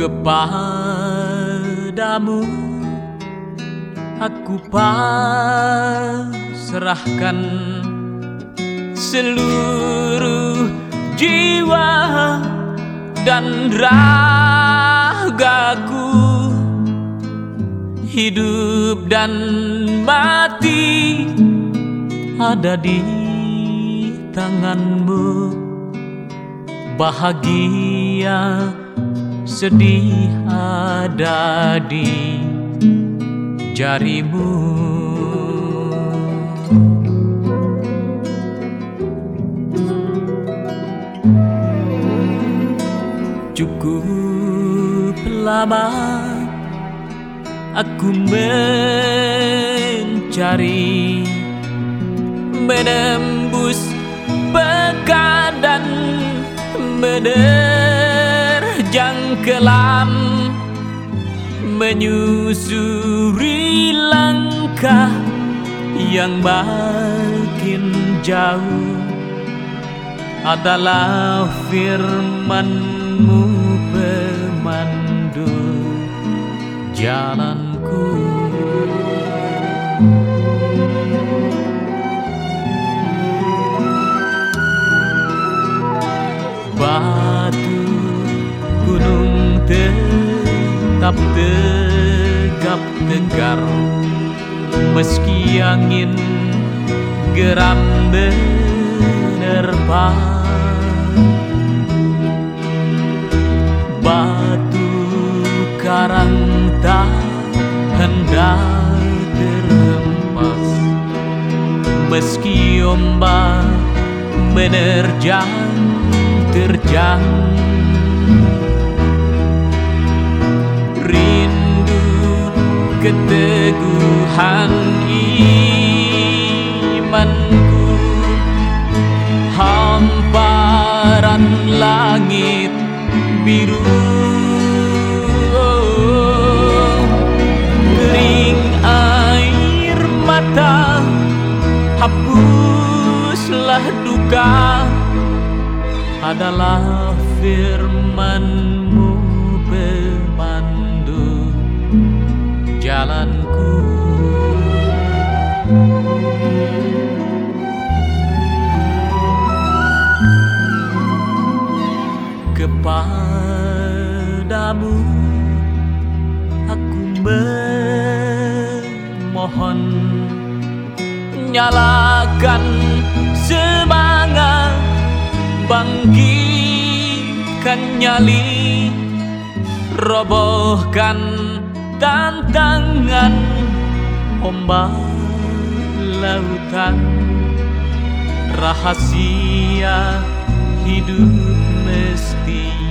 Kepadamu aku pasrahkan seluruh jiwa dan ragaku. Hidup dan mati ada di tanganmu. Bahagia sedih ada di jarimu. Cukup lama aku mencari, menembus pekat dan menerjang kelam, menyusuri langkah yang makin jauh. Adalah firman-Mu pemandu jalanku. Batu gunung tetap tegap tegar, meski angin geram menerpa. Batu karang tak hendak terhempas, meski ombak menerjang terjang. Rindu keteguhan imanku, hamparan langit biru. Kering air mata, hapuslah duka. Adalah firman-Mu pemandu jalanku. Kepadamu aku memohon, nyalakan semangat, bangkitkan nyali, robohkan tantangan ombak lautan. Rahasia hidup mesti